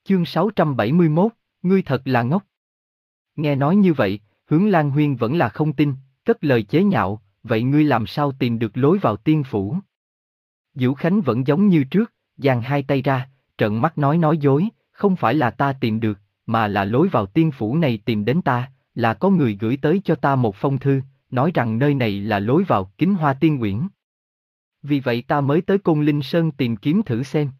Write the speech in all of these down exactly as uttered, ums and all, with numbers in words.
Chương sáu trăm bảy mươi mốt, ngươi thật là ngốc. Nghe nói như vậy, Hướng Lan Huyên vẫn là không tin, cất lời chế nhạo, vậy ngươi làm sao tìm được lối vào tiên phủ? Vũ Khánh vẫn giống như trước, giang hai tay ra, trợn mắt nói nói dối, không phải là ta tìm được, mà là lối vào tiên phủ này tìm đến ta, là có người gửi tới cho ta một phong thư, nói rằng nơi này là lối vào Kính Hoa Tiên Uyển. Vì vậy ta mới tới Côn Linh Sơn tìm kiếm thử xem.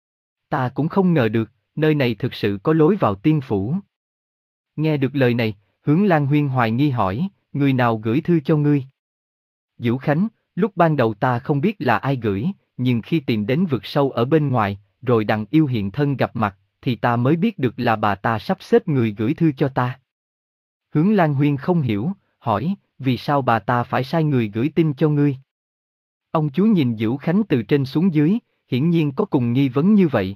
Ta cũng không ngờ được, nơi này thực sự có lối vào tiên phủ. Nghe được lời này, Hướng Lan Huyên hoài nghi hỏi, người nào gửi thư cho ngươi? Vũ Khánh, lúc ban đầu ta không biết là ai gửi, nhưng khi tìm đến vực sâu ở bên ngoài, rồi Đằng Yêu hiện thân gặp mặt, thì ta mới biết được là bà ta sắp xếp người gửi thư cho ta. Hướng Lan Huyên không hiểu, hỏi, vì sao bà ta phải sai người gửi tin cho ngươi? Ông chú nhìn Vũ Khánh từ trên xuống dưới, hiển nhiên có cùng nghi vấn như vậy.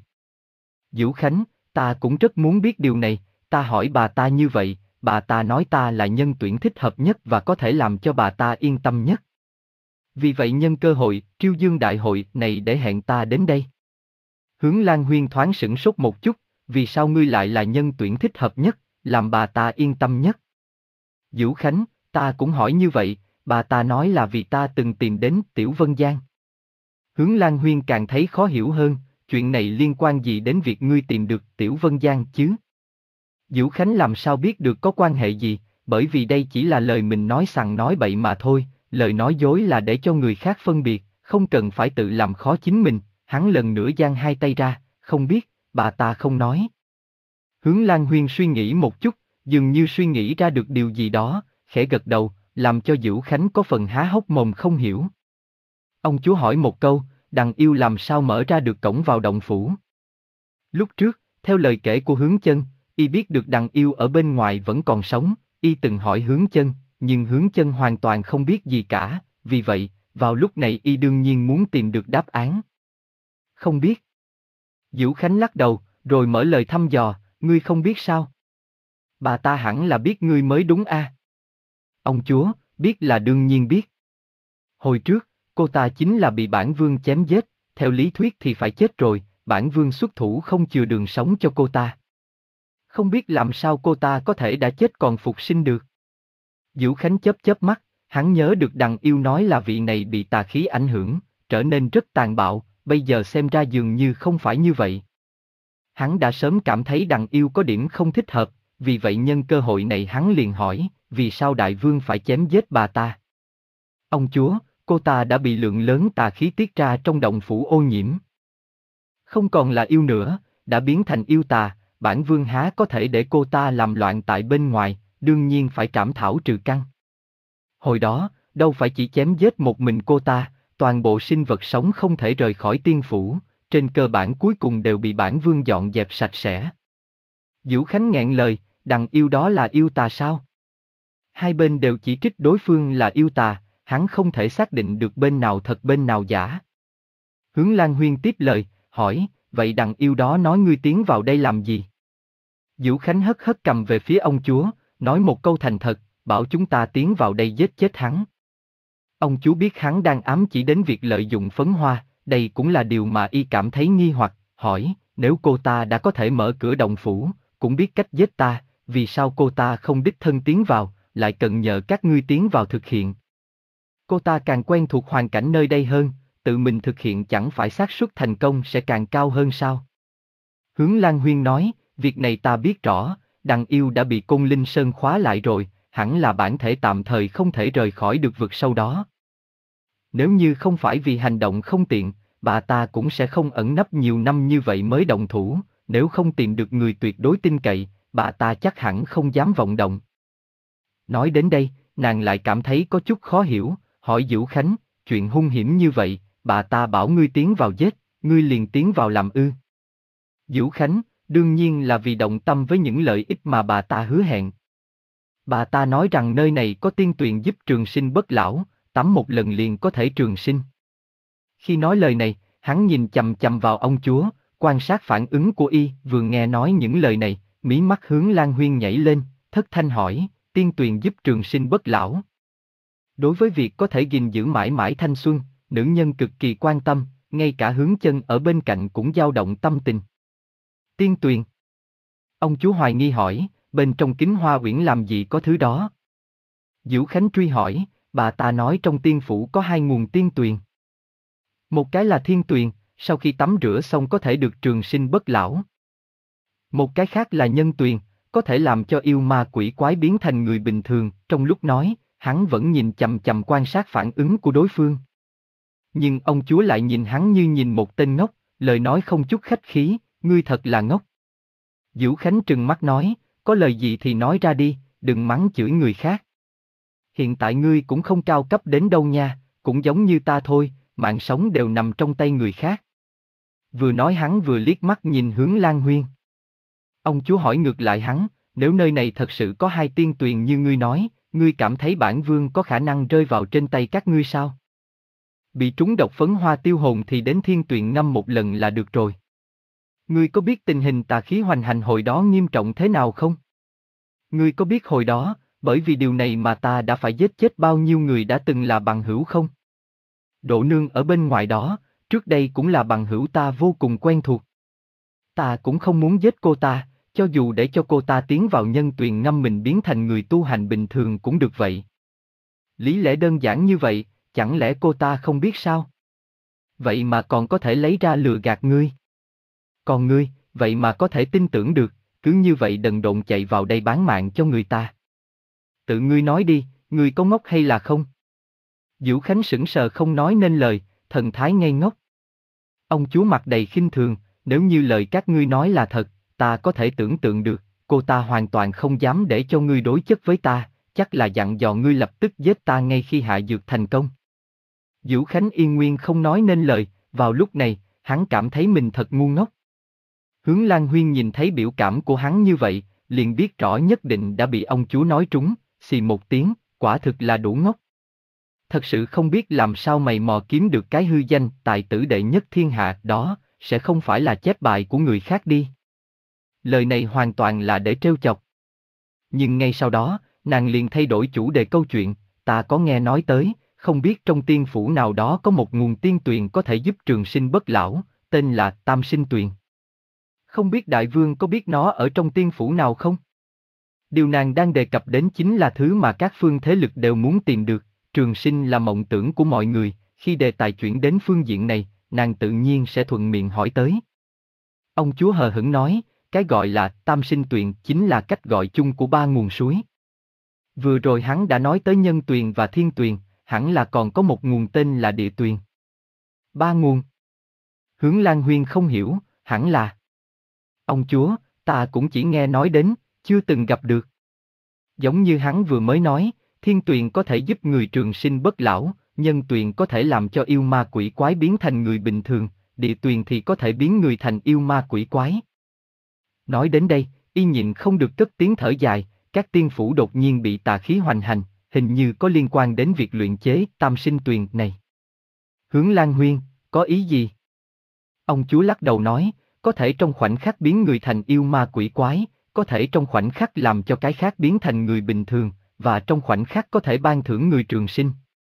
Vũ Khánh, ta cũng rất muốn biết điều này, ta hỏi bà ta như vậy, bà ta nói ta là nhân tuyển thích hợp nhất và có thể làm cho bà ta yên tâm nhất. Vì vậy nhân cơ hội, Triêu Dương Đại hội này để hẹn ta đến đây. Hướng Lan Huyên thoáng sửng sốt một chút, vì sao ngươi lại là nhân tuyển thích hợp nhất, làm bà ta yên tâm nhất? Vũ Khánh, ta cũng hỏi như vậy, bà ta nói là vì ta từng tìm đến Tiểu Vân Giang. Hướng Lan Huyên càng thấy khó hiểu hơn, chuyện này liên quan gì đến việc ngươi tìm được Tiểu Vân Giang chứ? Vũ Khánh làm sao biết được có quan hệ gì, bởi vì đây chỉ là lời mình nói sằng nói bậy mà thôi, lời nói dối là để cho người khác phân biệt, không cần phải tự làm khó chính mình. Hắn lần nữa giang hai tay ra, không biết, bà ta không nói. Hướng Lan Huyên suy nghĩ một chút, dường như suy nghĩ ra được điều gì đó, khẽ gật đầu, làm cho Vũ Khánh có phần há hốc mồm không hiểu. Ông chúa hỏi một câu, Đằng Yêu làm sao mở ra được cổng vào động phủ? Lúc trước, theo lời kể của Hướng Chân, y biết được Đằng Yêu ở bên ngoài vẫn còn sống, y từng hỏi Hướng Chân, nhưng Hướng Chân hoàn toàn không biết gì cả, vì vậy, vào lúc này y đương nhiên muốn tìm được đáp án. Không biết. Vũ Khánh lắc đầu, rồi mở lời thăm dò, ngươi không biết sao? Bà ta hẳn là biết ngươi mới đúng a. À? Ông chúa, biết là đương nhiên biết. Hồi trước, cô ta chính là bị bản vương chém giết, theo lý thuyết thì phải chết rồi, bản vương xuất thủ không chừa đường sống cho cô ta. Không biết làm sao cô ta có thể đã chết còn phục sinh được. Vũ Khánh chớp chớp mắt, hắn nhớ được Đằng Yêu nói là vị này bị tà khí ảnh hưởng, trở nên rất tàn bạo, bây giờ xem ra dường như không phải như vậy. Hắn đã sớm cảm thấy Đằng Yêu có điểm không thích hợp, vì vậy nhân cơ hội này hắn liền hỏi, vì sao đại vương phải chém giết bà ta? Ông chúa, cô ta đã bị lượng lớn tà khí tiết ra trong động phủ ô nhiễm. Không còn là yêu nữa, đã biến thành yêu tà, bản vương há có thể để cô ta làm loạn tại bên ngoài, đương nhiên phải trảm thảo trừ căn. Hồi đó, đâu phải chỉ chém giết một mình cô ta, toàn bộ sinh vật sống không thể rời khỏi tiên phủ, trên cơ bản cuối cùng đều bị bản vương dọn dẹp sạch sẽ. Vũ Khánh nghẹn lời, Đằng Yêu đó là yêu tà sao? Hai bên đều chỉ trích đối phương là yêu tà, hắn không thể xác định được bên nào thật bên nào giả. Hướng Lan Huyên tiếp lời, hỏi, vậy Đằng Yêu đó nói ngươi tiến vào đây làm gì? Vũ Khánh hất hất cầm về phía ông chúa, nói một câu thành thật, bảo chúng ta tiến vào đây giết chết hắn. Ông chú biết hắn đang ám chỉ đến việc lợi dụng phấn hoa, đây cũng là điều mà y cảm thấy nghi hoặc, hỏi, nếu cô ta đã có thể mở cửa động phủ, cũng biết cách giết ta, vì sao cô ta không đích thân tiến vào, lại cần nhờ các ngươi tiến vào thực hiện? Cô ta càng quen thuộc hoàn cảnh nơi đây hơn, tự mình thực hiện chẳng phải xác suất thành công sẽ càng cao hơn sao? Hướng Lan Huyên nói, việc này ta biết rõ, Đằng Yêu đã bị Côn Linh Sơn khóa lại rồi, hẳn là bản thể tạm thời không thể rời khỏi được vực sâu đó. Nếu như không phải vì hành động không tiện, bà ta cũng sẽ không ẩn nấp nhiều năm như vậy mới động thủ, nếu không tìm được người tuyệt đối tin cậy, bà ta chắc hẳn không dám vọng động. Nói đến đây, nàng lại cảm thấy có chút khó hiểu, hỏi Vũ Khánh, chuyện hung hiểm như vậy, bà ta bảo ngươi tiến vào giết, ngươi liền tiến vào làm ư? Vũ Khánh, đương nhiên là vì động tâm với những lợi ích mà bà ta hứa hẹn. Bà ta nói rằng nơi này có tiên tuyền giúp trường sinh bất lão, tắm một lần liền có thể trường sinh. Khi nói lời này, hắn nhìn chằm chằm vào ông chúa, quan sát phản ứng của y, vừa nghe nói những lời này, mí mắt Hướng Lan Huyên nhảy lên, thất thanh hỏi, tiên tuyền giúp trường sinh bất lão. Đối với việc có thể gìn giữ mãi mãi thanh xuân, nữ nhân cực kỳ quan tâm, ngay cả Hướng Chân ở bên cạnh cũng dao động tâm tình. Tiên tuyền. Ông chúa hoài nghi hỏi, bên trong kính hoa uyển làm gì có thứ đó? Diệu Khánh truy hỏi, bà ta nói trong tiên phủ có hai nguồn tiên tuyền. Một cái là thiên tuyền, sau khi tắm rửa xong có thể được trường sinh bất lão. Một cái khác là nhân tuyền, có thể làm cho yêu ma quỷ quái biến thành người bình thường. Trong lúc nói, hắn vẫn nhìn chằm chằm quan sát phản ứng của đối phương. Nhưng ông chúa lại nhìn hắn như nhìn một tên ngốc, lời nói không chút khách khí, ngươi thật là ngốc. Diệu Khánh trừng mắt nói, có lời gì thì nói ra đi, đừng mắng chửi người khác. Hiện tại ngươi cũng không cao cấp đến đâu nha, cũng giống như ta thôi, mạng sống đều nằm trong tay người khác. Vừa nói hắn vừa liếc mắt nhìn hướng Lan Huyên. Ông chúa hỏi ngược lại hắn, nếu nơi này thật sự có hai tiên tuyền như ngươi nói, ngươi cảm thấy bản vương có khả năng rơi vào trên tay các ngươi sao? Bị trúng độc phấn hoa tiêu hồn thì đến thiên tuyền ngâm một lần là được rồi. Ngươi có biết tình hình tà khí hoành hành hồi đó nghiêm trọng thế nào không? Ngươi có biết hồi đó, bởi vì điều này mà ta đã phải giết chết bao nhiêu người đã từng là bằng hữu không? Độ nương ở bên ngoài đó, trước đây cũng là bằng hữu ta vô cùng quen thuộc. Ta cũng không muốn giết cô ta, cho dù để cho cô ta tiến vào nhân tuyền ngâm mình biến thành người tu hành bình thường cũng được vậy. Lý lẽ đơn giản như vậy, chẳng lẽ cô ta không biết sao? Vậy mà còn có thể lấy ra lừa gạt ngươi. Còn ngươi, vậy mà có thể tin tưởng được, cứ như vậy đần độn chạy vào đây bán mạng cho người ta. Tự ngươi nói đi, ngươi có ngốc hay là không? Diệu Khánh sững sờ không nói nên lời, thần thái ngây ngốc. Ông chúa mặt đầy khinh thường, nếu như lời các ngươi nói là thật, ta có thể tưởng tượng được, cô ta hoàn toàn không dám để cho ngươi đối chất với ta, chắc là dặn dò ngươi lập tức giết ta ngay khi hạ dược thành công. Diệu Khánh yên nguyên không nói nên lời, vào lúc này, hắn cảm thấy mình thật ngu ngốc. Hướng Lan Huyên nhìn thấy biểu cảm của hắn như vậy, liền biết rõ nhất định đã bị ông chúa nói trúng, xì một tiếng, quả thực là đủ ngốc. Thật sự không biết làm sao mày mò kiếm được cái hư danh tài tử đệ nhất thiên hạ đó, sẽ không phải là chép bài của người khác đi. Lời này hoàn toàn là để trêu chọc. Nhưng ngay sau đó, nàng liền thay đổi chủ đề câu chuyện, ta có nghe nói tới, không biết trong tiên phủ nào đó có một nguồn tiên tuyền có thể giúp trường sinh bất lão, tên là Tam Sinh Tuyền. Không biết đại vương có biết nó ở trong tiên phủ nào không? Điều nàng đang đề cập đến chính là thứ mà các phương thế lực đều muốn tìm được, trường sinh là mộng tưởng của mọi người, khi đề tài chuyển đến phương diện này, nàng tự nhiên sẽ thuận miệng hỏi tới. Ông chúa hờ hững nói, cái gọi là Tam Sinh Tuyền chính là cách gọi chung của ba nguồn suối. Vừa rồi hắn đã nói tới nhân tuyền và thiên tuyền, hẳn là còn có một nguồn tên là địa tuyền. Ba nguồn. Hướng Lan Huyên không hiểu, hẳn là. Ông chúa, ta cũng chỉ nghe nói đến, chưa từng gặp được. Giống như hắn vừa mới nói, thiên tuyền có thể giúp người trường sinh bất lão, nhân tuyền có thể làm cho yêu ma quỷ quái biến thành người bình thường, địa tuyền thì có thể biến người thành yêu ma quỷ quái. Nói đến đây, y nhịn không được cất tiếng thở dài, các tiên phủ đột nhiên bị tà khí hoành hành, hình như có liên quan đến việc luyện chế Tam Sinh Tuyền này. Hướng Lan Huyên, có ý gì? Ông chúa lắc đầu nói, có thể trong khoảnh khắc biến người thành yêu ma quỷ quái, có thể trong khoảnh khắc làm cho cái khác biến thành người bình thường, và trong khoảnh khắc có thể ban thưởng người trường sinh.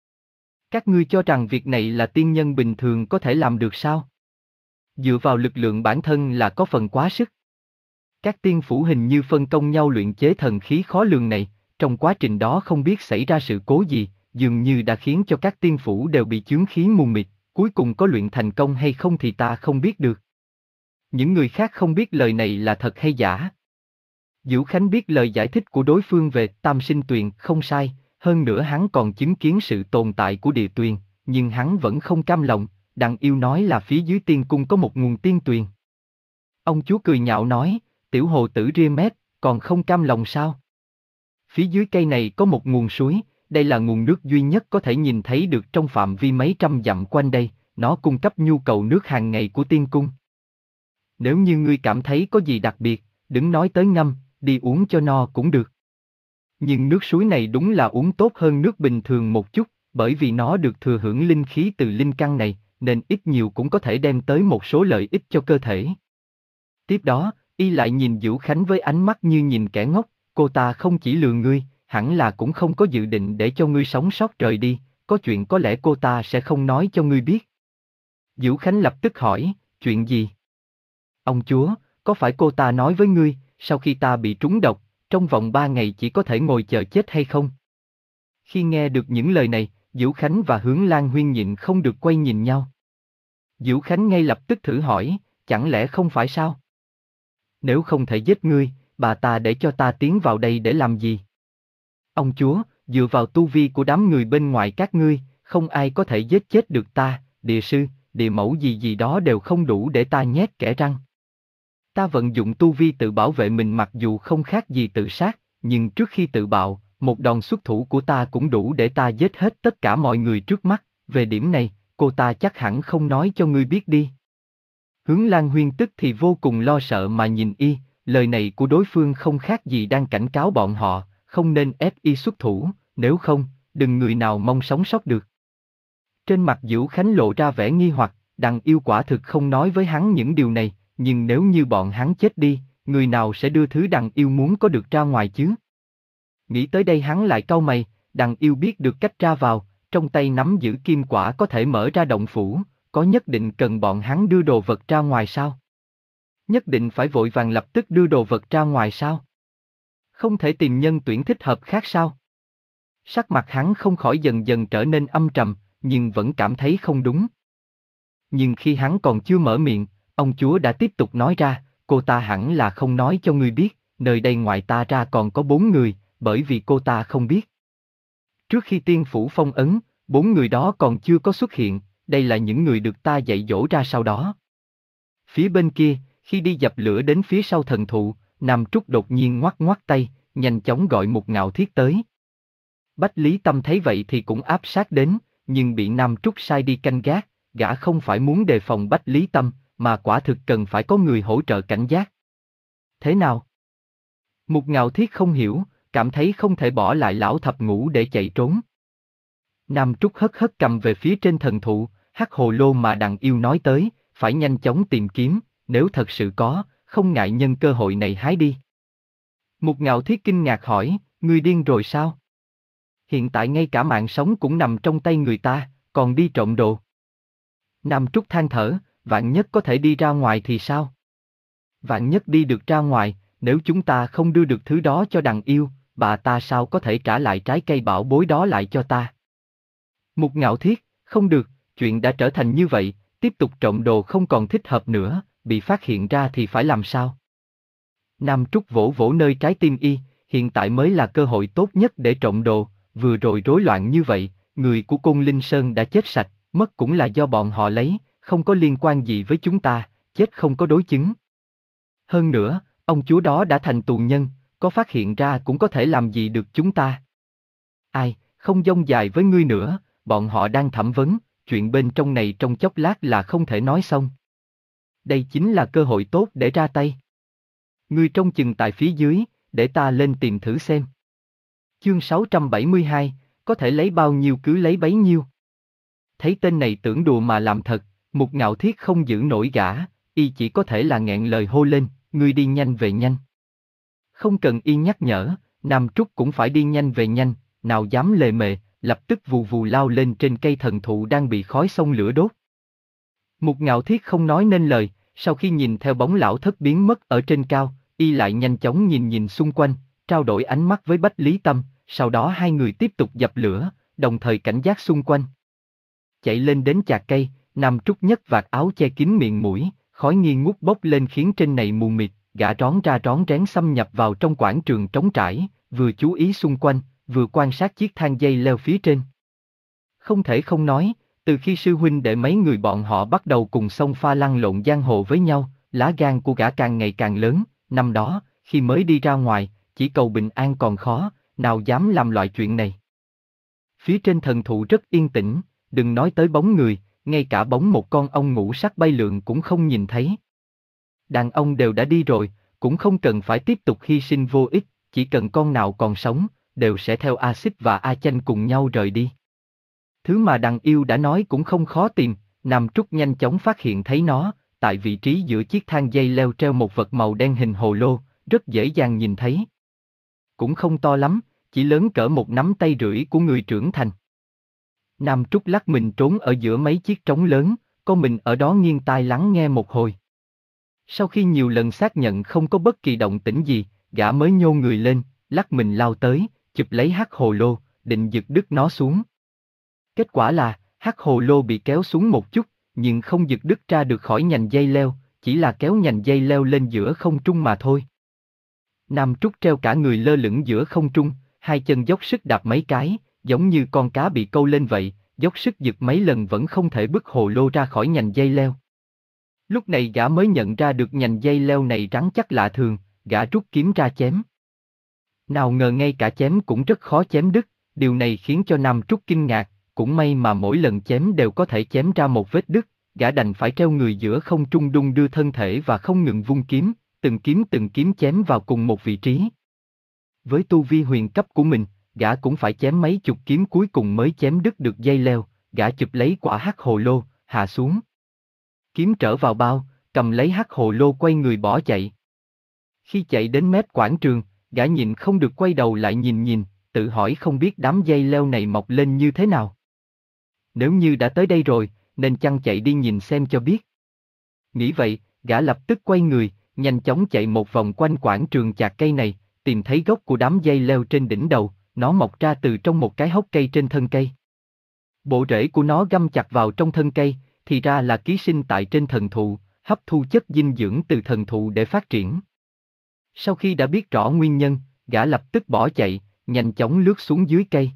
Các ngươi cho rằng việc này là tiên nhân bình thường có thể làm được sao? Dựa vào lực lượng bản thân là có phần quá sức. Các tiên phủ hình như phân công nhau luyện chế thần khí khó lường này, trong quá trình đó không biết xảy ra sự cố gì, dường như đã khiến cho các tiên phủ đều bị chướng khí mù mịt, cuối cùng có luyện thành công hay không thì ta không biết được. Những người khác không biết lời này là thật hay giả. Diệu Khánh biết lời giải thích của đối phương về Tam Sinh Tuyền không sai, hơn nữa hắn còn chứng kiến sự tồn tại của địa tuyền, nhưng hắn vẫn không cam lòng, đặng yêu nói là phía dưới tiên cung có một nguồn tiên tuyền. Ông chúa cười nhạo nói, tiểu hồ tử ria mép, còn không cam lòng sao? Phía dưới cây này có một nguồn suối, đây là nguồn nước duy nhất có thể nhìn thấy được trong phạm vi mấy trăm dặm quanh đây, nó cung cấp nhu cầu nước hàng ngày của tiên cung. Nếu như ngươi cảm thấy có gì đặc biệt, đừng nói tới ngâm, đi uống cho no cũng được. Nhưng nước suối này đúng là uống tốt hơn nước bình thường một chút, bởi vì nó được thừa hưởng linh khí từ linh căn này, nên ít nhiều cũng có thể đem tới một số lợi ích cho cơ thể. Tiếp đó, y lại nhìn Diệu Khánh với ánh mắt như nhìn kẻ ngốc, cô ta không chỉ lừa ngươi, hẳn là cũng không có dự định để cho ngươi sống sót rời đi, có chuyện có lẽ cô ta sẽ không nói cho ngươi biết. Diệu Khánh lập tức hỏi, chuyện gì? Ông chúa, có phải cô ta nói với ngươi, sau khi ta bị trúng độc, trong vòng ba ngày chỉ có thể ngồi chờ chết hay không? Khi nghe được những lời này, Diễu Khánh và Hướng Lan Huyên nhịn không được quay nhìn nhau. Diễu Khánh ngay lập tức thử hỏi, chẳng lẽ không phải sao? Nếu không thể giết ngươi, bà ta để cho ta tiến vào đây để làm gì? Ông chúa, dựa vào tu vi của đám người bên ngoài các ngươi, không ai có thể giết chết được ta, địa sư, địa mẫu gì gì đó đều không đủ để ta nhét kẽ răng. Ta vận dụng tu vi tự bảo vệ mình mặc dù không khác gì tự sát, nhưng trước khi tự bạo, một đòn xuất thủ của ta cũng đủ để ta giết hết tất cả mọi người trước mắt, về điểm này, cô ta chắc hẳn không nói cho ngươi biết đi. Hướng Lan Huyên tức thì vô cùng lo sợ mà nhìn y, lời này của đối phương không khác gì đang cảnh cáo bọn họ, không nên ép y xuất thủ, nếu không, đừng người nào mong sống sót được. Trên mặt Diễu Khánh lộ ra vẻ nghi hoặc, Đằng Yêu quả thực không nói với hắn những điều này, nhưng nếu như bọn hắn chết đi, người nào sẽ đưa thứ Đằng Yêu muốn có được ra ngoài chứ? Nghĩ tới đây hắn lại cau mày, Đằng Yêu biết được cách ra vào, trong tay nắm giữ kim quả có thể mở ra động phủ, có nhất định cần bọn hắn đưa đồ vật ra ngoài sao? Nhất định phải vội vàng lập tức đưa đồ vật ra ngoài sao? Không thể tìm nhân tuyển thích hợp khác sao? Sắc mặt hắn không khỏi dần dần trở nên âm trầm, nhưng vẫn cảm thấy không đúng. Nhưng khi hắn còn chưa mở miệng, ông chúa đã tiếp tục nói ra, cô ta hẳn là không nói cho ngươi biết, nơi đây ngoài ta ra còn có bốn người, bởi vì cô ta không biết. Trước khi tiên phủ phong ấn, bốn người đó còn chưa có xuất hiện, đây là những người được ta dạy dỗ ra sau đó. Phía bên kia, khi đi dập lửa đến phía sau thần thụ, Nam Trúc đột nhiên ngoắc ngoắc tay, nhanh chóng gọi một Ngạo Thiết tới. Bách Lý Tâm thấy vậy thì cũng áp sát đến, nhưng bị Nam Trúc sai đi canh gác, gã không phải muốn đề phòng Bách Lý Tâm, mà quả thực cần phải có người hỗ trợ cảnh giác. Thế nào? Một Ngạo Thiết không hiểu, cảm thấy không thể bỏ lại lão thập ngũ để chạy trốn. Nam Trúc hất hất cầm về phía trên thần thụ, hắc hồ lô mà Đằng Yêu nói tới, phải nhanh chóng tìm kiếm, nếu thật sự có, không ngại nhân cơ hội này hái đi. Một Ngạo Thiết kinh ngạc hỏi, ngươi điên rồi sao? Hiện tại ngay cả mạng sống cũng nằm trong tay người ta, còn đi trộm đồ. Nam Trúc than thở, vạn nhất có thể đi ra ngoài thì sao? Vạn nhất đi được ra ngoài, nếu chúng ta không đưa được thứ đó cho Đằng Yêu, bà ta sao có thể trả lại trái cây bảo bối đó lại cho ta? Một Ngạo Thiết, không được, chuyện đã trở thành như vậy, tiếp tục trộm đồ không còn thích hợp nữa, bị phát hiện ra thì phải làm sao? Nam Trúc vỗ vỗ nơi trái tim y, hiện tại mới là cơ hội tốt nhất để trộm đồ, vừa rồi rối loạn như vậy, người của Côn Linh Sơn đã chết sạch, mất cũng là do bọn họ lấy, không có liên quan gì với chúng ta, chết không có đối chứng. Hơn nữa, ông chúa đó đã thành tù nhân, có phát hiện ra cũng có thể làm gì được chúng ta. Ai, không dông dài với ngươi nữa, bọn họ đang thẩm vấn, chuyện bên trong này trong chốc lát là không thể nói xong. Đây chính là cơ hội tốt để ra tay. Ngươi trông chừng tại phía dưới, để ta lên tìm thử xem. Chương sáu trăm bảy mươi hai, có thể lấy bao nhiêu cứ lấy bấy nhiêu. Thấy tên này tưởng đùa mà làm thật, Một Ngạo Thiết không giữ nổi gã, y chỉ có thể là nghẹn lời hô lên, ngươi đi nhanh về nhanh. Không cần y nhắc nhở, Nam Trúc cũng phải đi nhanh về nhanh, nào dám lề mề, lập tức vù vù lao lên trên cây thần thụ đang bị khói xông lửa đốt. Một Ngạo Thiết không nói nên lời, sau khi nhìn theo bóng lão thất biến mất ở trên cao, y lại nhanh chóng nhìn nhìn xung quanh, trao đổi ánh mắt với Bách Lý Tâm, sau đó hai người tiếp tục dập lửa, đồng thời cảnh giác xung quanh. Chạy lên đến chạc cây, Nam Trúc nhấc vạt áo che kín miệng mũi, khói nghi ngút bốc lên khiến trên này mù mịt, gã rón ra rón rén xâm nhập vào trong quảng trường trống trải, vừa chú ý xung quanh, vừa quan sát chiếc thang dây leo phía trên. Không thể không nói, từ khi sư huynh để mấy người bọn họ bắt đầu cùng xông pha lăn lộn giang hồ với nhau, lá gan của gã càng ngày càng lớn, năm đó, khi mới đi ra ngoài, chỉ cầu bình an còn khó, nào dám làm loại chuyện này. Phía trên thần thụ rất yên tĩnh, đừng nói tới bóng người, ngay cả bóng một con ong ngũ sắc bay lượn cũng không nhìn thấy. Đàn ông đều đã đi rồi, cũng không cần phải tiếp tục hy sinh vô ích, chỉ cần con nào còn sống, đều sẽ theo A Xích và A Chanh cùng nhau rời đi. Thứ mà Đằng Yêu đã nói cũng không khó tìm, Nam Trúc nhanh chóng phát hiện thấy nó, tại vị trí giữa chiếc thang dây leo treo một vật màu đen hình hồ lô, rất dễ dàng nhìn thấy. Cũng không to lắm, chỉ lớn cỡ một nắm tay rưỡi của người trưởng thành. Nam Trúc lắc mình trốn ở giữa mấy chiếc trống lớn, có mình ở đó nghiêng tai lắng nghe một hồi. Sau khi nhiều lần xác nhận không có bất kỳ động tĩnh gì, gã mới nhô người lên, lắc mình lao tới, chụp lấy hắc hồ lô, định giật đứt nó xuống. Kết quả là, hắc hồ lô bị kéo xuống một chút, nhưng không giật đứt ra được khỏi nhành dây leo, chỉ là kéo nhành dây leo lên giữa không trung mà thôi. Nam Trúc treo cả người lơ lửng giữa không trung, hai chân dốc sức đạp mấy cái, giống như con cá bị câu lên vậy, dốc sức giật mấy lần vẫn không thể bứt hồ lô ra khỏi nhành dây leo. Lúc này gã mới nhận ra được nhành dây leo này rắn chắc lạ thường, gã rút kiếm ra chém. Nào ngờ ngay cả chém cũng rất khó chém đứt, điều này khiến cho Nam Trúc kinh ngạc, cũng may mà mỗi lần chém đều có thể chém ra một vết đứt, gã đành phải treo người giữa không trung đung đưa thân thể và không ngừng vung kiếm, từng kiếm từng kiếm chém vào cùng một vị trí. Với tu vi huyền cấp của mình, gã cũng phải chém mấy chục kiếm cuối cùng mới chém đứt được dây leo, gã chụp lấy quả hắc hồ lô, hạ xuống. Kiếm trở vào bao, cầm lấy hắc hồ lô quay người bỏ chạy. Khi chạy đến mép quảng trường, gã nhịn không được quay đầu lại nhìn nhìn, tự hỏi không biết đám dây leo này mọc lên như thế nào. Nếu như đã tới đây rồi, nên chăng chạy đi nhìn xem cho biết. Nghĩ vậy, gã lập tức quay người, nhanh chóng chạy một vòng quanh quảng trường chạc cây này, tìm thấy gốc của đám dây leo trên đỉnh đầu, nó mọc ra từ trong một cái hốc cây trên thân cây. Bộ rễ của nó găm chặt vào trong thân cây, thì ra là ký sinh tại trên thần thụ, hấp thu chất dinh dưỡng từ thần thụ để phát triển. Sau khi đã biết rõ nguyên nhân, gã lập tức bỏ chạy, nhanh chóng lướt xuống dưới cây.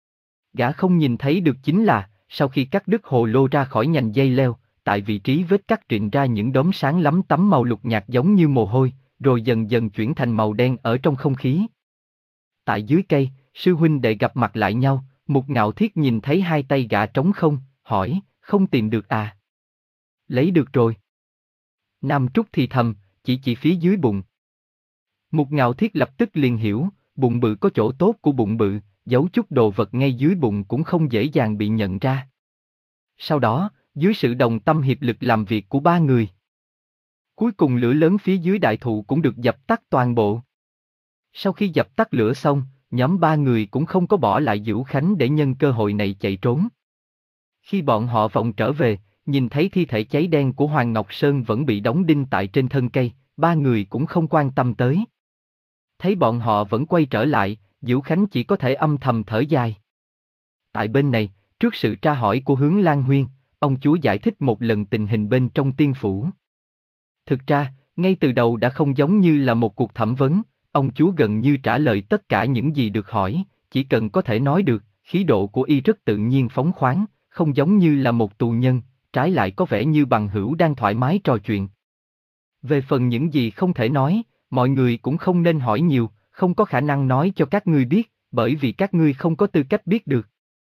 Gã không nhìn thấy được chính là, sau khi cắt đứt hồ lô ra khỏi nhành dây leo, tại vị trí vết cắt rịn ra những đốm sáng lắm tấm màu lục nhạt giống như mồ hôi, rồi dần dần chuyển thành màu đen ở trong không khí. Tại dưới cây, sư huynh đệ gặp mặt lại nhau, Mục Ngạo Thiết nhìn thấy hai tay gã trống không, hỏi, không tìm được à? Lấy được rồi. Nam Trúc thì thầm, chỉ chỉ phía dưới bụng. Mục Ngạo Thiết lập tức liền hiểu, bụng bự có chỗ tốt của bụng bự, giấu chút đồ vật ngay dưới bụng cũng không dễ dàng bị nhận ra. Sau đó, dưới sự đồng tâm hiệp lực làm việc của ba người, cuối cùng lửa lớn phía dưới đại thụ cũng được dập tắt toàn bộ. Sau khi dập tắt lửa xong, nhóm ba người cũng không có bỏ lại Dữu Khánh để nhân cơ hội này chạy trốn. Khi bọn họ vọng trở về, nhìn thấy thi thể cháy đen của Hoàng Ngọc Sơn vẫn bị đóng đinh tại trên thân cây, ba người cũng không quan tâm tới. Thấy bọn họ vẫn quay trở lại, Dữu Khánh chỉ có thể âm thầm thở dài. Tại bên này, trước sự tra hỏi của Hướng Lan Huyên, ông chúa giải thích một lần tình hình bên trong tiên phủ. Thực ra, ngay từ đầu đã không giống như là một cuộc thẩm vấn, ông chúa gần như trả lời tất cả những gì được hỏi, chỉ cần có thể nói được, khí độ của y rất tự nhiên phóng khoáng, không giống như là một tù nhân, trái lại có vẻ như bằng hữu đang thoải mái trò chuyện. Về phần những gì không thể nói, mọi người cũng không nên hỏi nhiều, không có khả năng nói cho các ngươi biết, bởi vì các ngươi không có tư cách biết được.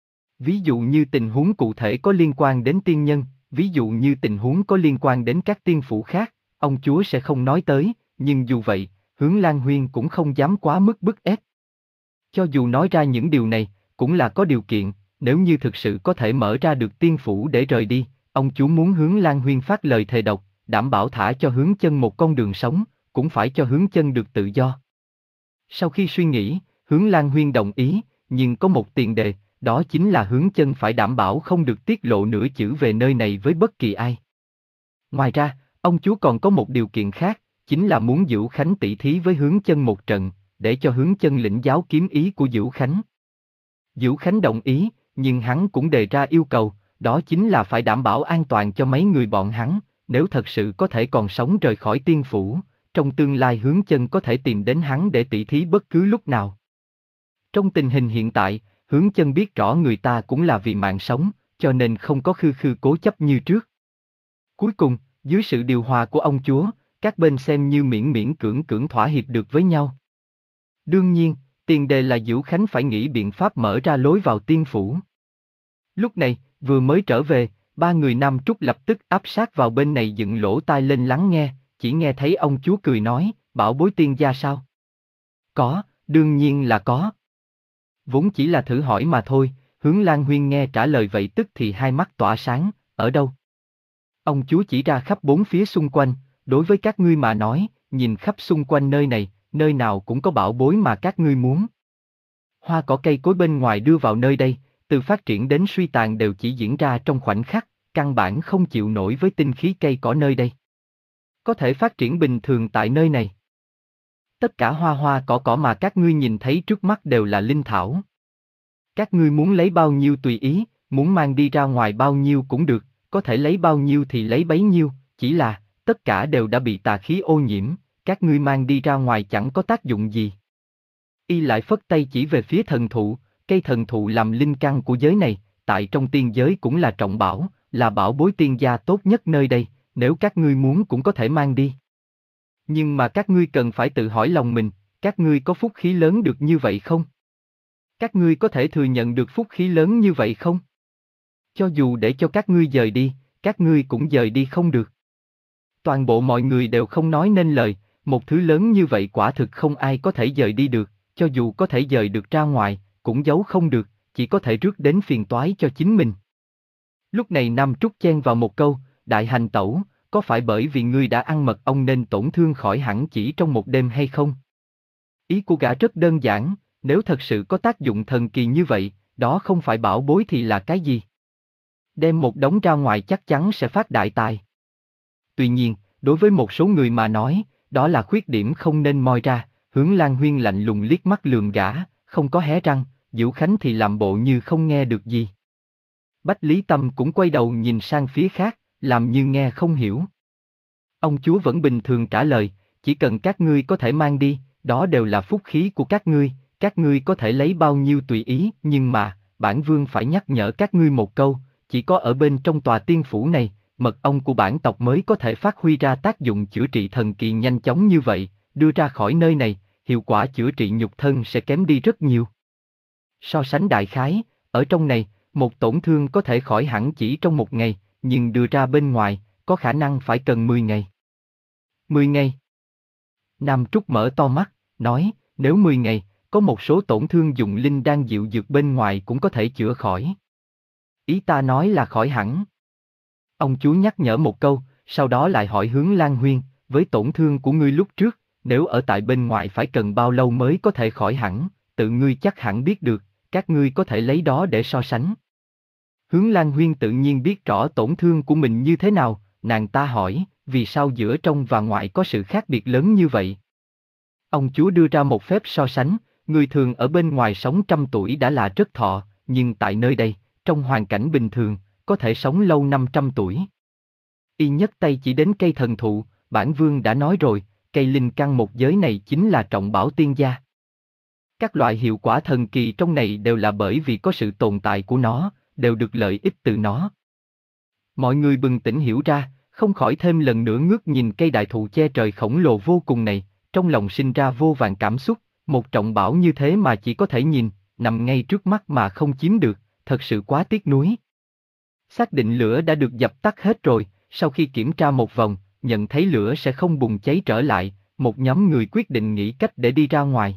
Ví dụ như tình huống cụ thể có liên quan đến tiên nhân, ví dụ như tình huống có liên quan đến các tiên phủ khác, ông chúa sẽ không nói tới, nhưng dù vậy, Hướng Lan Huyên cũng không dám quá mức bức ép. Cho dù nói ra những điều này, cũng là có điều kiện, nếu như thực sự có thể mở ra được tiên phủ để rời đi, ông chúa muốn Hướng Lan Huyên phát lời thề độc, đảm bảo thả cho Hướng Chân một con đường sống, cũng phải cho Hướng Chân được tự do. Sau khi suy nghĩ, Hướng Lan Huyên đồng ý, nhưng có một tiền đề, đó chính là Hướng Chân phải đảm bảo không được tiết lộ nửa chữ về nơi này với bất kỳ ai. Ngoài ra, ông chúa còn có một điều kiện khác, chính là muốn Dữu Khánh tỷ thí với Hướng Chân một trận, để cho Hướng Chân lĩnh giáo kiếm ý của Dữu Khánh. Dữu Khánh đồng ý, nhưng hắn cũng đề ra yêu cầu, đó chính là phải đảm bảo an toàn cho mấy người bọn hắn, nếu thật sự có thể còn sống rời khỏi tiên phủ, trong tương lai Hướng Chân có thể tìm đến hắn để tỷ thí bất cứ lúc nào. Trong tình hình hiện tại, Hướng Chân biết rõ người ta cũng là vì mạng sống, cho nên không có khư khư cố chấp như trước. Cuối cùng, dưới sự điều hòa của ông chúa, các bên xem như miễn miễn cưỡng cưỡng thỏa hiệp được với nhau. Đương nhiên, tiền đề là Dữu Khánh phải nghĩ biện pháp mở ra lối vào tiên phủ. Lúc này, vừa mới trở về, ba người Nam Trúc lập tức áp sát vào bên này dựng lỗ tai lên lắng nghe, chỉ nghe thấy ông chúa cười nói, bảo bối tiên gia sao? Có, đương nhiên là có. Vốn chỉ là thử hỏi mà thôi, Hướng Lan Huyên nghe trả lời vậy tức thì hai mắt tỏa sáng, ở đâu? Ông chúa chỉ ra khắp bốn phía xung quanh, đối với các ngươi mà nói, nhìn khắp xung quanh nơi này, nơi nào cũng có bảo bối mà các ngươi muốn. Hoa cỏ cây cối bên ngoài đưa vào nơi đây, từ phát triển đến suy tàn đều chỉ diễn ra trong khoảnh khắc, căn bản không chịu nổi với tinh khí cây cỏ nơi đây. có thể phát triển bình thường tại nơi này. Tất cả hoa hoa cỏ cỏ mà các ngươi nhìn thấy trước mắt đều là linh thảo. Các ngươi muốn lấy bao nhiêu tùy ý, muốn mang đi ra ngoài bao nhiêu cũng được, có thể lấy bao nhiêu thì lấy bấy nhiêu, chỉ là, tất cả đều đã bị tà khí ô nhiễm, các ngươi mang đi ra ngoài chẳng có tác dụng gì. Y lại phất tay chỉ về phía thần thụ, cây thần thụ làm linh căn của giới này, tại trong tiên giới cũng là trọng bảo, là bảo bối tiên gia tốt nhất nơi đây, nếu các ngươi muốn cũng có thể mang đi. Nhưng mà các ngươi cần phải tự hỏi lòng mình, các ngươi có phúc khí lớn được như vậy không? Các ngươi có thể thừa nhận được phúc khí lớn như vậy không? Cho dù để cho các ngươi dời đi, các ngươi cũng dời đi không được. Toàn bộ mọi người đều không nói nên lời, một thứ lớn như vậy quả thực không ai có thể dời đi được, cho dù có thể dời được ra ngoài, cũng giấu không được, chỉ có thể rước đến phiền toái cho chính mình. Lúc này Nam Trúc chen vào một câu, đại hành tẩu, có phải bởi vì ngươi đã ăn mật ong nên tổn thương khỏi hẳn chỉ trong một đêm hay không? Ý của gã rất đơn giản, nếu thật sự có tác dụng thần kỳ như vậy, đó không phải bảo bối thì là cái gì? Đem một đống ra ngoài chắc chắn sẽ phát đại tài. Tuy nhiên, đối với một số người mà nói, đó là khuyết điểm không nên moi ra, Hướng Lan Huyên lạnh lùng liếc mắt lườm gã, không có hé răng, Diệu Khánh thì làm bộ như không nghe được gì. Bách Lý Tâm cũng quay đầu nhìn sang phía khác, làm như nghe không hiểu. Ông chúa vẫn bình thường trả lời, chỉ cần các ngươi có thể mang đi, đó đều là phúc khí của các ngươi, các ngươi có thể lấy bao nhiêu tùy ý, nhưng mà, bản vương phải nhắc nhở các ngươi một câu, chỉ có ở bên trong tòa tiên phủ này, mật ong của bản tộc mới có thể phát huy ra tác dụng chữa trị thần kỳ nhanh chóng như vậy, đưa ra khỏi nơi này, hiệu quả chữa trị nhục thân sẽ kém đi rất nhiều. So sánh đại khái, ở trong này, một tổn thương có thể khỏi hẳn chỉ trong một ngày, nhưng đưa ra bên ngoài, có khả năng phải cần mười ngày. mười ngày. Nam Trúc mở to mắt, nói, nếu mười ngày, có một số tổn thương dùng linh đan dịu dược bên ngoài cũng có thể chữa khỏi. Ý ta nói là khỏi hẳn. Ông chú nhắc nhở một câu, sau đó lại hỏi Hướng Lan Huyên, với tổn thương của ngươi lúc trước, nếu ở tại bên ngoài phải cần bao lâu mới có thể khỏi hẳn, tự ngươi chắc hẳn biết được, các ngươi có thể lấy đó để so sánh. Hướng Lan Huyên tự nhiên biết rõ tổn thương của mình như thế nào, nàng ta hỏi, vì sao giữa trong và ngoài có sự khác biệt lớn như vậy? Ông chúa đưa ra một phép so sánh, người thường ở bên ngoài sống trăm tuổi đã là rất thọ, nhưng tại nơi đây, trong hoàn cảnh bình thường, có thể sống lâu năm trăm tuổi. Y nhấc tay chỉ đến cây thần thụ, bản vương đã nói rồi, cây linh căn một giới này chính là trọng bảo tiên gia. Các loại hiệu quả thần kỳ trong này đều là bởi vì có sự tồn tại của nó, đều được lợi ích từ nó. Mọi người bừng tỉnh hiểu ra, không khỏi thêm lần nữa ngước nhìn cây đại thụ che trời khổng lồ vô cùng này, trong lòng sinh ra vô vàn cảm xúc, một trọng bảo như thế mà chỉ có thể nhìn, nằm ngay trước mắt mà không chiếm được, thật sự quá tiếc nuối. Xác định lửa đã được dập tắt hết rồi, sau khi kiểm tra một vòng, nhận thấy lửa sẽ không bùng cháy trở lại, một nhóm người quyết định nghĩ cách để đi ra ngoài.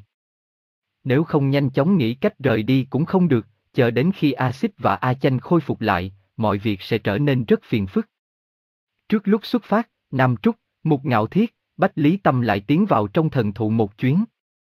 Nếu không nhanh chóng nghĩ cách rời đi cũng không được, chờ đến khi A Xích và A Chanh khôi phục lại, mọi việc sẽ trở nên rất phiền phức. Trước lúc xuất phát, Nam Trúc, Mục Ngạo Thiết, Bách Lý Tâm lại tiến vào trong thần thụ một chuyến.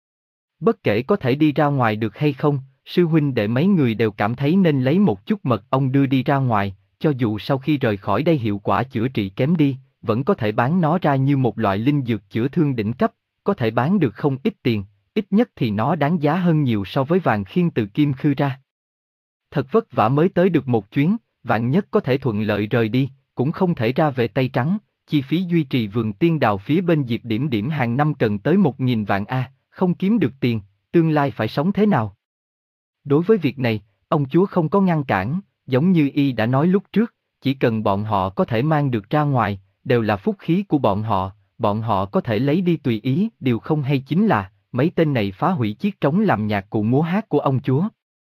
Bất kể có thể đi ra ngoài được hay không, sư huynh đệ mấy người đều cảm thấy nên lấy một chút mật ong đưa đi ra ngoài, cho dù sau khi rời khỏi đây hiệu quả chữa trị kém đi, vẫn có thể bán nó ra như một loại linh dược chữa thương đỉnh cấp, có thể bán được không ít tiền, ít nhất thì nó đáng giá hơn nhiều so với vàng khiên từ Kim Khư ra. Thật vất vả mới tới được một chuyến, vạn nhất có thể thuận lợi rời đi, cũng không thể ra về tay trắng, chi phí duy trì vườn tiên đào phía bên Diệp Điểm Điểm hàng năm cần tới một nghìn vạn A, không kiếm được tiền, tương lai phải sống thế nào? Đối với việc này, ông chúa không có ngăn cản, giống như y đã nói lúc trước, chỉ cần bọn họ có thể mang được ra ngoài, đều là phúc khí của bọn họ, bọn họ có thể lấy đi tùy ý, điều không hay chính là, mấy tên này phá hủy chiếc trống làm nhạc cụ múa hát của ông chúa.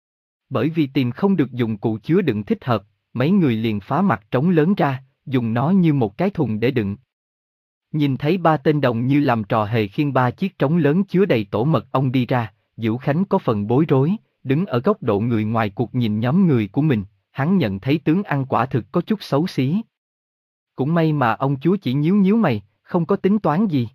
Bởi vì tìm không được dụng cụ chứa đựng thích hợp, mấy người liền phá mặt trống lớn ra, dùng nó như một cái thùng để đựng. Nhìn thấy ba tên đồng như làm trò hề khiêng ba chiếc trống lớn chứa đầy tổ mật ong đi ra, Diệu Khánh có phần bối rối, đứng ở góc độ người ngoài cuộc nhìn nhóm người của mình, hắn nhận thấy tướng ăn quả thực có chút xấu xí. Cũng may mà ông chúa chỉ nhíu nhíu mày, không có tính toán gì.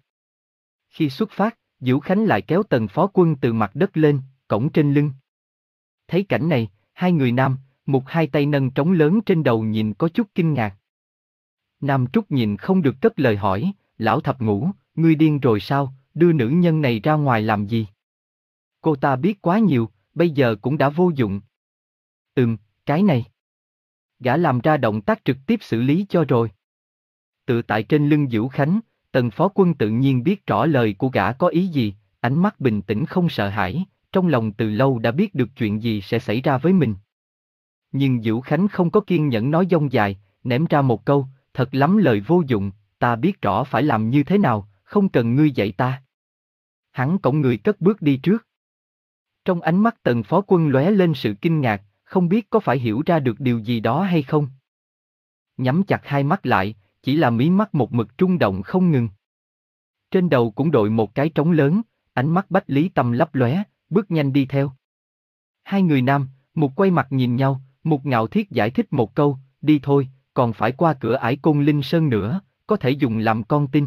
Khi xuất phát, Diệu Khánh lại kéo Tần phó quân từ mặt đất lên, cõng trên lưng. Thấy cảnh này, hai người nam, Mục hai tay nâng trống lớn trên đầu nhìn có chút kinh ngạc. Nam Trúc nhìn không được cất lời hỏi, lão thập ngũ, ngươi điên rồi sao, đưa nữ nhân này ra ngoài làm gì? Cô ta biết quá nhiều, bây giờ cũng đã vô dụng. Ừm, cái này. Gã làm ra động tác trực tiếp xử lý cho rồi. Tự tại trên lưng Vũ Khánh, Tần phó quân tự nhiên biết rõ lời của gã có ý gì, ánh mắt bình tĩnh không sợ hãi, trong lòng từ lâu đã biết được chuyện gì sẽ xảy ra với mình. Nhưng Vũ Khánh không có kiên nhẫn nói dông dài, ném ra một câu, thật lắm lời vô dụng, ta biết rõ phải làm như thế nào, không cần ngươi dạy ta. Hắn cõng người cất bước đi trước. Trong ánh mắt Tần phó quân lóe lên sự kinh ngạc, không biết có phải hiểu ra được điều gì đó hay không. Nhắm chặt hai mắt lại, chỉ là mí mắt một mực rung động không ngừng. Trên đầu cũng đội một cái trống lớn, ánh mắt Bách Lý Tâm lấp lóe, bước nhanh đi theo. Hai người nam, một quay mặt nhìn nhau, một ngạo thiết giải thích một câu, đi thôi, còn phải qua cửa ải Côn Linh Sơn nữa, có thể dùng làm con tin.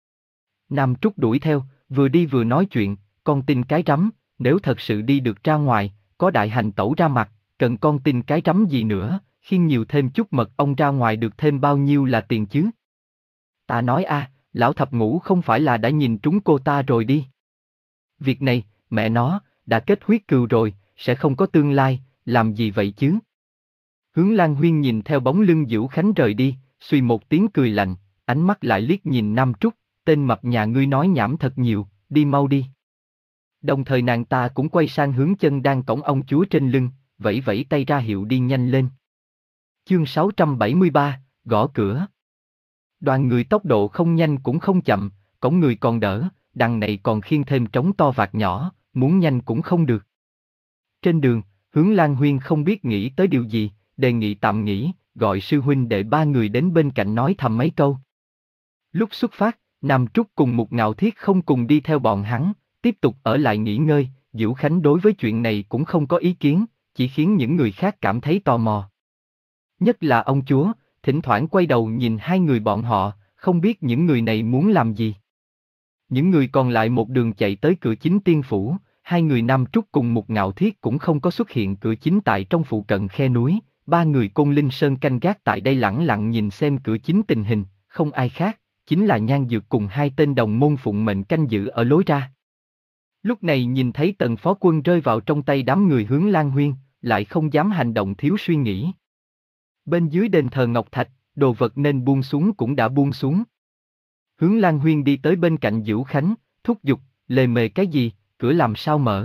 Nam Trúc đuổi theo, vừa đi vừa nói chuyện, con tin cái rắm, nếu thật sự đi được ra ngoài, có đại hành tẩu ra mặt, cần con tin cái rắm gì nữa, khiêng nhiều thêm chút mật ong ra ngoài được thêm bao nhiêu là tiền chứ? Ta nói a, lão thập ngũ không phải là đã nhìn trúng cô ta rồi đi. Việc này, mẹ nó, đã kết huyết cừu rồi, sẽ không có tương lai, làm gì vậy chứ? Hướng Lan Huyên nhìn theo bóng lưng Vũ Khánh rời đi, suy một tiếng cười lạnh, ánh mắt lại liếc nhìn Nam Trúc, tên mập nhà ngươi nói nhảm thật nhiều, đi mau đi. Đồng thời nàng ta cũng quay sang hướng chân đang cõng ông chúa trên lưng, vẫy vẫy tay ra hiệu đi nhanh lên. Chương sáu trăm bảy mươi ba, gõ cửa. Đoàn người tốc độ không nhanh cũng không chậm, cõng người còn đỡ, đằng này còn khiêng thêm trống to vạt nhỏ, muốn nhanh cũng không được. Trên đường, Hướng Lan Huyên không biết nghĩ tới điều gì, đề nghị tạm nghỉ, gọi sư huynh đệ ba người đến bên cạnh nói thầm mấy câu. Lúc xuất phát, Nam Trúc cùng một ngạo thiết không cùng đi theo bọn hắn, tiếp tục ở lại nghỉ ngơi, Vũ Khánh đối với chuyện này cũng không có ý kiến, chỉ khiến những người khác cảm thấy tò mò. Nhất là ông chúa, thỉnh thoảng quay đầu nhìn hai người bọn họ, không biết những người này muốn làm gì. Những người còn lại một đường chạy tới cửa chính tiên phủ, hai người Nam Trúc cùng một ngạo thiết cũng không có xuất hiện cửa chính tại trong phụ cận khe núi, ba người Côn Linh Sơn canh gác tại đây lẳng lặng nhìn xem cửa chính tình hình, không ai khác, chính là Nhan Dược cùng hai tên đồng môn phụng mệnh canh giữ ở lối ra. Lúc này nhìn thấy Tần phó quân rơi vào trong tay đám người Hướng Lan Huyên, lại không dám hành động thiếu suy nghĩ. Bên dưới đền thờ Ngọc Thạch, đồ vật nên buông xuống cũng đã buông xuống. Hướng Lan Huyên đi tới bên cạnh Vũ Khánh, thúc giục, lề mề cái gì, cửa làm sao mở.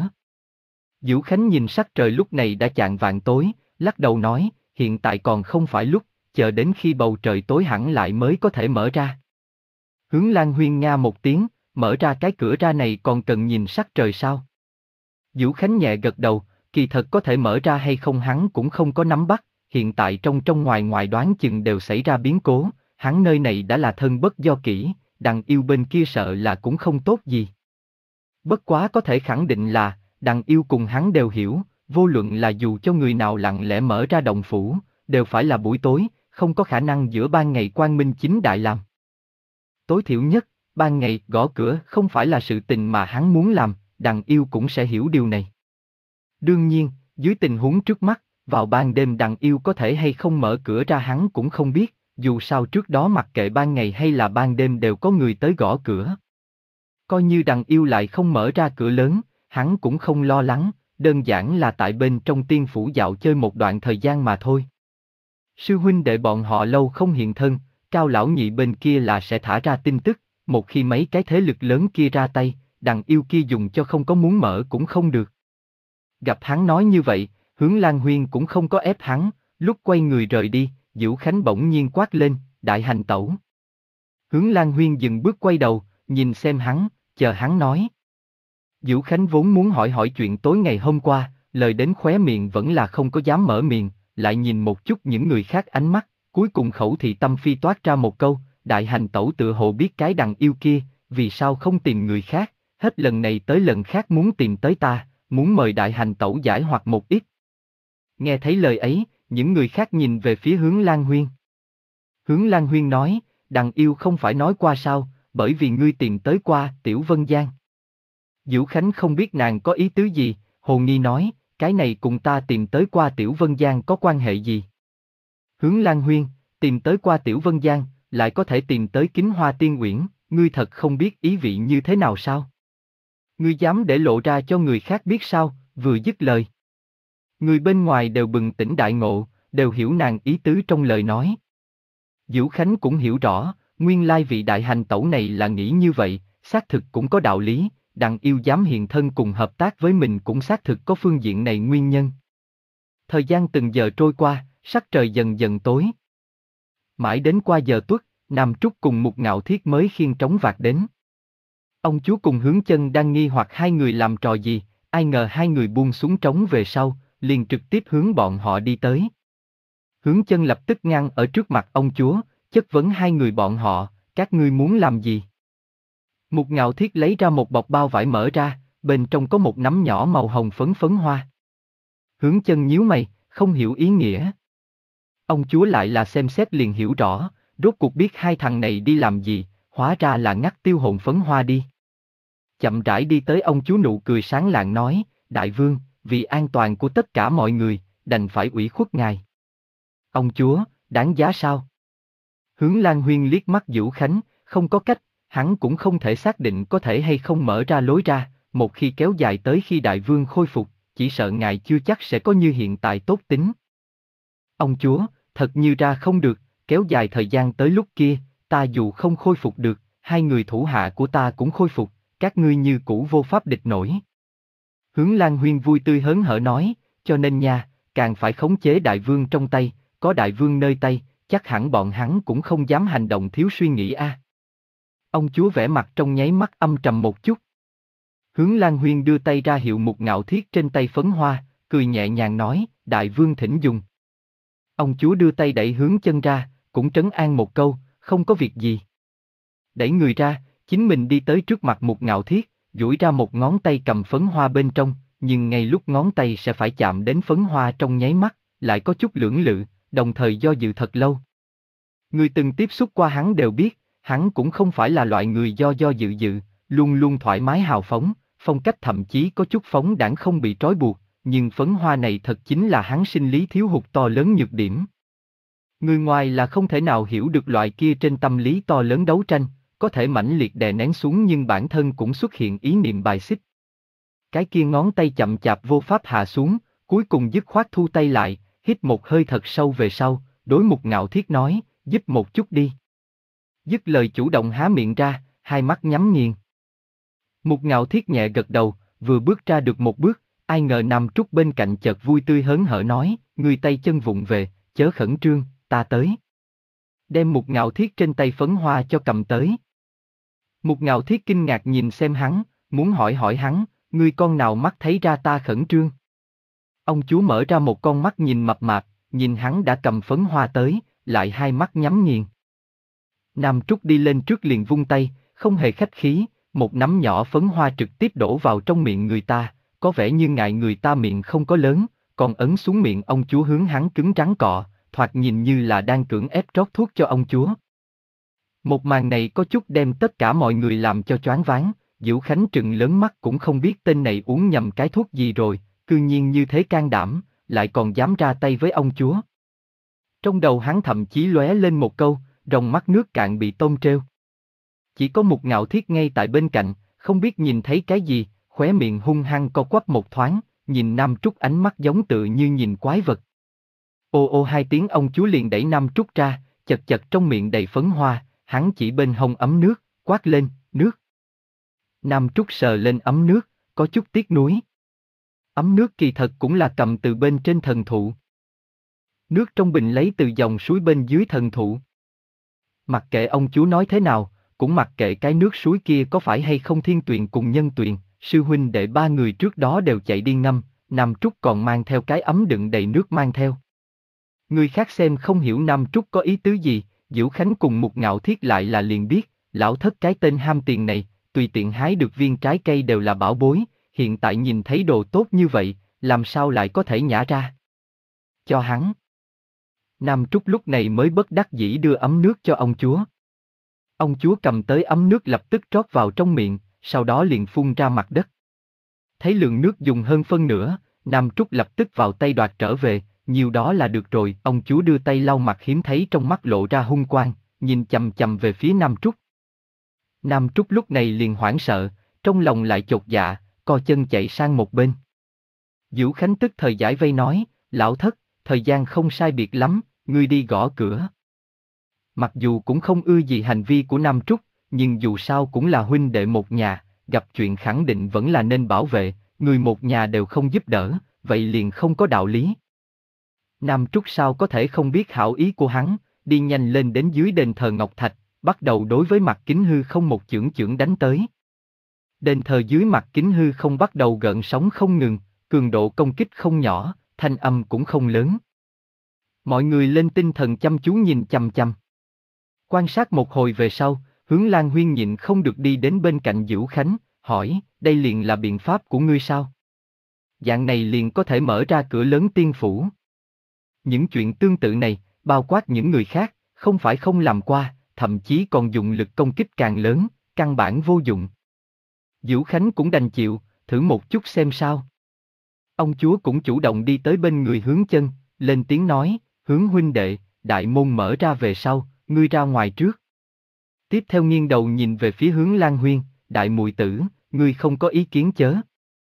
Vũ Khánh nhìn sắc trời lúc này đã chạng vạng tối, lắc đầu nói, hiện tại còn không phải lúc, chờ đến khi bầu trời tối hẳn lại mới có thể mở ra. Hướng Lan Huyên nga một tiếng, mở ra cái cửa ra này còn cần nhìn sắc trời sao? Vũ Khánh nhẹ gật đầu, kỳ thật có thể mở ra hay không hắn cũng không có nắm bắt, hiện tại trong trong ngoài ngoài đoán chừng đều xảy ra biến cố, hắn nơi này đã là thân bất do kỹ, đằng yêu bên kia sợ là cũng không tốt gì. Bất quá có thể khẳng định là, đằng yêu cùng hắn đều hiểu, vô luận là dù cho người nào lặng lẽ mở ra động phủ, đều phải là buổi tối, không có khả năng giữa ban ngày quang minh chính đại làm. Tối thiểu nhất, ban ngày gõ cửa không phải là sự tình mà hắn muốn làm, đằng yêu cũng sẽ hiểu điều này. Đương nhiên, dưới tình huống trước mắt, vào ban đêm đằng yêu có thể hay không mở cửa ra hắn cũng không biết, dù sao trước đó mặc kệ ban ngày hay là ban đêm đều có người tới gõ cửa. Coi như đằng yêu lại không mở ra cửa lớn, hắn cũng không lo lắng, đơn giản là tại bên trong tiên phủ dạo chơi một đoạn thời gian mà thôi. Sư huynh đệ bọn họ lâu không hiện thân, Cao lão nhị bên kia là sẽ thả ra tin tức, một khi mấy cái thế lực lớn kia ra tay, đằng yêu kia dùng cho không có muốn mở cũng không được. Gặp hắn nói như vậy, Hướng Lan Huyên cũng không có ép hắn, lúc quay người rời đi, Vũ Khánh bỗng nhiên quát lên, đại hành tẩu. Hướng Lan Huyên dừng bước quay đầu, nhìn xem hắn, chờ hắn nói. Vũ Khánh vốn muốn hỏi hỏi chuyện tối ngày hôm qua, lời đến khóe miệng vẫn là không có dám mở miệng, lại nhìn một chút những người khác ánh mắt, cuối cùng khẩu thị tâm phi toát ra một câu, đại hành tẩu tựa hồ biết cái đằng yêu kia, vì sao không tìm người khác, hết lần này tới lần khác muốn tìm tới ta, muốn mời đại hành tẩu giải hoặc một ít. Nghe thấy lời ấy, những người khác nhìn về phía Hướng Lan Huyên. Hướng Lan Huyên nói, đằng yêu không phải nói qua sao, bởi vì ngươi tìm tới qua Tiểu Vân Giang. Vũ Khánh không biết nàng có ý tứ gì, hồ nghi nói, cái này cùng ta tìm tới qua Tiểu Vân Giang có quan hệ gì? Hướng Lan Huyên, tìm tới qua Tiểu Vân Giang, lại có thể tìm tới Kính Hoa Tiên Uyển, ngươi thật không biết ý vị như thế nào sao? Ngươi dám để lộ ra cho người khác biết sao? Vừa dứt lời. Người bên ngoài đều bừng tỉnh đại ngộ, đều hiểu nàng ý tứ trong lời nói. Diễu Khánh cũng hiểu rõ, nguyên lai vị đại hành tẩu này là nghĩ như vậy, xác thực cũng có đạo lý, đặng yêu dám hiện thân cùng hợp tác với mình cũng xác thực có phương diện này nguyên nhân. Thời gian từng giờ trôi qua, sắc trời dần dần tối. Mãi đến qua giờ tuất, Nam Trúc cùng Mục Ngạo Thiết mới khiêng trống vạc đến. Ông chúa cùng Hướng Chân đang nghi hoặc hai người làm trò gì, ai ngờ hai người buông xuống trống về sau, liền trực tiếp hướng bọn họ đi tới. Hướng Chân lập tức ngăn ở trước mặt ông chúa, chất vấn hai người bọn họ, các ngươi muốn làm gì? Mục Ngạo Thiết lấy ra một bọc bao vải mở ra, bên trong có một nắm nhỏ màu hồng phấn phấn hoa. Hướng Chân nhíu mày, không hiểu ý nghĩa. Ông chúa lại là xem xét liền hiểu rõ, rốt cuộc biết hai thằng này đi làm gì, hóa ra là ngắt tiêu hồn phấn hoa đi. Chậm rãi đi tới ông chúa nụ cười sáng lạng nói, đại vương, vì an toàn của tất cả mọi người, đành phải ủy khuất ngài. Ông chúa, đáng giá sao? Hướng Lan Huyên liếc mắt Diễu Khánh, không có cách, hắn cũng không thể xác định có thể hay không mở ra lối ra, một khi kéo dài tới khi đại vương khôi phục, chỉ sợ ngài chưa chắc sẽ có như hiện tại tốt tính. Ông chúa, thật như ra không được, kéo dài thời gian tới lúc kia, ta dù không khôi phục được, hai người thủ hạ của ta cũng khôi phục, các ngươi như cũ vô pháp địch nổi. Hướng Lan Huyên vui tươi hớn hở nói, cho nên nha, càng phải khống chế đại vương trong tay, có đại vương nơi tay, chắc hẳn bọn hắn cũng không dám hành động thiếu suy nghĩ a. À. Ông chúa vẻ mặt trong nháy mắt âm trầm một chút. Hướng Lan Huyên đưa tay ra hiệu Mục Ngạo Thiết trên tay phấn hoa, cười nhẹ nhàng nói, đại vương thỉnh dùng. Ông chúa đưa tay đẩy Hướng Chân ra, cũng trấn an một câu, không có việc gì. Đẩy người ra, chính mình đi tới trước mặt Mục Ngạo Thiết, duỗi ra một ngón tay cầm phấn hoa bên trong, nhưng ngay lúc ngón tay sẽ phải chạm đến phấn hoa trong nháy mắt, lại có chút lưỡng lự, đồng thời do dự thật lâu. Người từng tiếp xúc qua hắn đều biết, hắn cũng không phải là loại người do do dự dự, luôn luôn thoải mái hào phóng, phong cách thậm chí có chút phóng đãng không bị trói buộc, nhưng phấn hoa này thật chính là hắn sinh lý thiếu hụt to lớn nhược điểm. Người ngoài là không thể nào hiểu được loại kia trên tâm lý to lớn đấu tranh, có thể mãnh liệt đè nén xuống nhưng bản thân cũng xuất hiện ý niệm bài xích. Cái kia ngón tay chậm chạp vô pháp hạ xuống, cuối cùng dứt khoát thu tay lại, hít một hơi thật sâu về sau, đối Mục Ngạo Thiết nói, giúp một chút đi. Dứt lời chủ động há miệng ra, hai mắt nhắm nghiền. Mục Ngạo Thiết nhẹ gật đầu, vừa bước ra được một bước, ai ngờ Nam Trúc bên cạnh chợt vui tươi hớn hở nói, người tay chân vụng về, chớ khẩn trương, ta tới. Đem Mục Ngạo Thiết trên tay phấn hoa cho cầm tới. Mục Ngạo Thiết kinh ngạc nhìn xem hắn, muốn hỏi hỏi hắn, ngươi con nào mắt thấy ra ta khẩn trương. Ông chúa mở ra một con mắt nhìn mập mạp, nhìn hắn đã cầm phấn hoa tới, lại hai mắt nhắm nghiền. Nam Trúc đi lên trước liền vung tay, không hề khách khí, một nắm nhỏ phấn hoa trực tiếp đổ vào trong miệng người ta, có vẻ như ngại người ta miệng không có lớn, còn ấn xuống miệng ông chúa hướng hắn cứng rắn cọ, thoạt nhìn như là đang cưỡng ép trót thuốc cho ông chúa. Một màn này có chút đem tất cả mọi người làm cho choáng váng, Diễu Khánh trừng lớn mắt cũng không biết tên này uống nhầm cái thuốc gì rồi, cư nhiên như thế can đảm, lại còn dám ra tay với ông chúa. Trong đầu hắn thậm chí lóe lên một câu, rồng mắt nước cạn bị tôm treo. Chỉ có Mục Ngạo Thiết ngay tại bên cạnh, không biết nhìn thấy cái gì, khóe miệng hung hăng co quắp một thoáng, nhìn Nam Trúc ánh mắt giống tự như nhìn quái vật. Ô ô hai tiếng ông chúa liền đẩy Nam Trúc ra, chật chật trong miệng đầy phấn hoa, hắn chỉ bên hông ấm nước, quát lên, nước. Nam Trúc sờ lên ấm nước, có chút tiếc nuối. Ấm nước kỳ thật cũng là cầm từ bên trên thần thụ. Nước trong bình lấy từ dòng suối bên dưới thần thụ. Mặc kệ ông chúa nói thế nào, cũng mặc kệ cái nước suối kia có phải hay không thiên tuyền cùng nhân tuyền, sư huynh đệ ba người trước đó đều chạy đi ngâm, Nam Trúc còn mang theo cái ấm đựng đầy nước mang theo. Người khác xem không hiểu Nam Trúc có ý tứ gì, Diễu Khánh cùng Mục Ngạo Thiết lại là liền biết, lão thất cái tên ham tiền này, tùy tiện hái được viên trái cây đều là bảo bối, hiện tại nhìn thấy đồ tốt như vậy, làm sao lại có thể nhả ra. Cho hắn. Nam Trúc lúc này mới bất đắc dĩ đưa ấm nước cho ông chúa. Ông chúa cầm tới ấm nước lập tức trót vào trong miệng, sau đó liền phun ra mặt đất. Thấy lượng nước dùng hơn phân nửa, Nam Trúc lập tức vào tay đoạt trở về, nhiều đó là được rồi. Ông chúa đưa tay lau mặt hiếm thấy trong mắt lộ ra hung quang, nhìn chầm chầm về phía Nam Trúc. Nam Trúc lúc này liền hoảng sợ, trong lòng lại chột dạ, co chân chạy sang một bên. Vũ Khánh tức thời giải vây nói, lão thất, thời gian không sai biệt lắm, ngươi đi gõ cửa. Mặc dù cũng không ưa gì hành vi của Nam Trúc, nhưng dù sao cũng là huynh đệ một nhà, gặp chuyện khẳng định vẫn là nên bảo vệ, người một nhà đều không giúp đỡ, vậy liền không có đạo lý. Nam Trúc sao có thể không biết hảo ý của hắn, đi nhanh lên đến dưới đền thờ Ngọc Thạch, bắt đầu đối với Mạc Kính Hư không một chưởng chưởng đánh tới. Đền thờ dưới Mạc Kính Hư không bắt đầu gợn sóng không ngừng, cường độ công kích không nhỏ, thanh âm cũng không lớn. Mọi người lên tinh thần chăm chú nhìn chằm chằm. Quan sát một hồi về sau, Hướng Lan Huyên nhịn không được đi đến bên cạnh Vũ Khánh, hỏi, đây liền là biện pháp của ngươi sao? Dạng này liền có thể mở ra cửa lớn tiên phủ. Những chuyện tương tự này, bao quát những người khác, không phải không làm qua, thậm chí còn dùng lực công kích càng lớn, căn bản vô dụng. Vũ Khánh cũng đành chịu, thử một chút xem sao. Ông chúa cũng chủ động đi tới bên người Hướng Chân, lên tiếng nói, Hướng huynh đệ, đại môn mở ra về sau, ngươi ra ngoài trước. Tiếp theo nghiêng đầu nhìn về phía Hướng Lan Huyên, đại mùi tử, ngươi không có ý kiến chớ.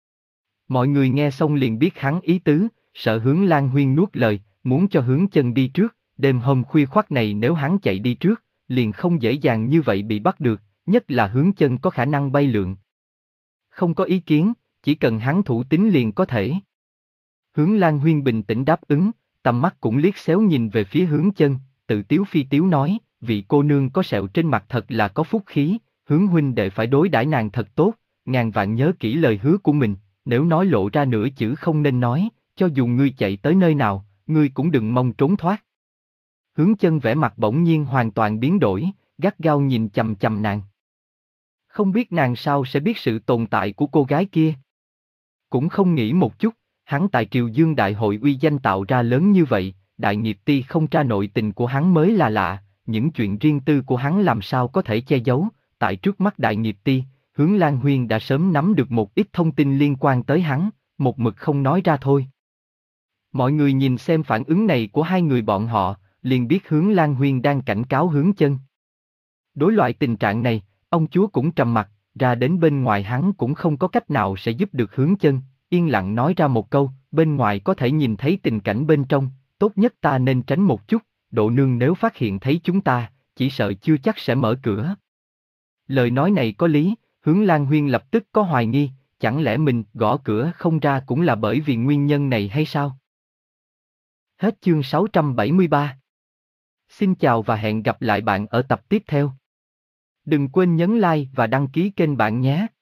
Mọi người nghe xong liền biết hắn ý tứ, sợ Hướng Lan Huyên nuốt lời, muốn cho Hướng Chân đi trước, đêm hôm khuya khoắt này nếu hắn chạy đi trước, liền không dễ dàng như vậy bị bắt được, nhất là Hướng Chân có khả năng bay lượn. Không có ý kiến, chỉ cần hắn thủ tín liền có thể. Hướng Lan Huyên bình tĩnh đáp ứng, tầm mắt cũng liếc xéo nhìn về phía Hướng Chân, tự tiếu phi tiếu nói, vị cô nương có sẹo trên mặt thật là có phúc khí, Hướng huynh đệ phải đối đãi nàng thật tốt, ngàn vạn nhớ kỹ lời hứa của mình, nếu nói lộ ra nửa chữ không nên nói, cho dù ngươi chạy tới nơi nào, ngươi cũng đừng mong trốn thoát. Hướng Chân vẻ mặt bỗng nhiên hoàn toàn biến đổi, gắt gao nhìn chằm chằm nàng. Không biết nàng sao sẽ biết sự tồn tại của cô gái kia. Cũng không nghĩ một chút, hắn tại Triều Dương Đại hội uy danh tạo ra lớn như vậy, Đại Nghiệp Ti không tra nội tình của hắn mới là lạ, những chuyện riêng tư của hắn làm sao có thể che giấu, tại trước mắt Đại Nghiệp Ti, Hướng Lan Huyên đã sớm nắm được một ít thông tin liên quan tới hắn, một mực không nói ra thôi. Mọi người nhìn xem phản ứng này của hai người bọn họ, liền biết Hướng Lan Huyên đang cảnh cáo Hướng Chân. Đối loại tình trạng này, ông chúa cũng trầm mặc, ra đến bên ngoài hắn cũng không có cách nào sẽ giúp được Hướng Chân, yên lặng nói ra một câu, bên ngoài có thể nhìn thấy tình cảnh bên trong, tốt nhất ta nên tránh một chút, độ nương nếu phát hiện thấy chúng ta, chỉ sợ chưa chắc sẽ mở cửa. Lời nói này có lý, Hướng Lan Huyên lập tức có hoài nghi, chẳng lẽ mình gõ cửa không ra cũng là bởi vì nguyên nhân này hay sao? Hết chương sáu trăm bảy mươi ba. Xin chào và hẹn gặp lại bạn ở tập tiếp theo. Đừng quên nhấn like và đăng ký kênh bạn nhé.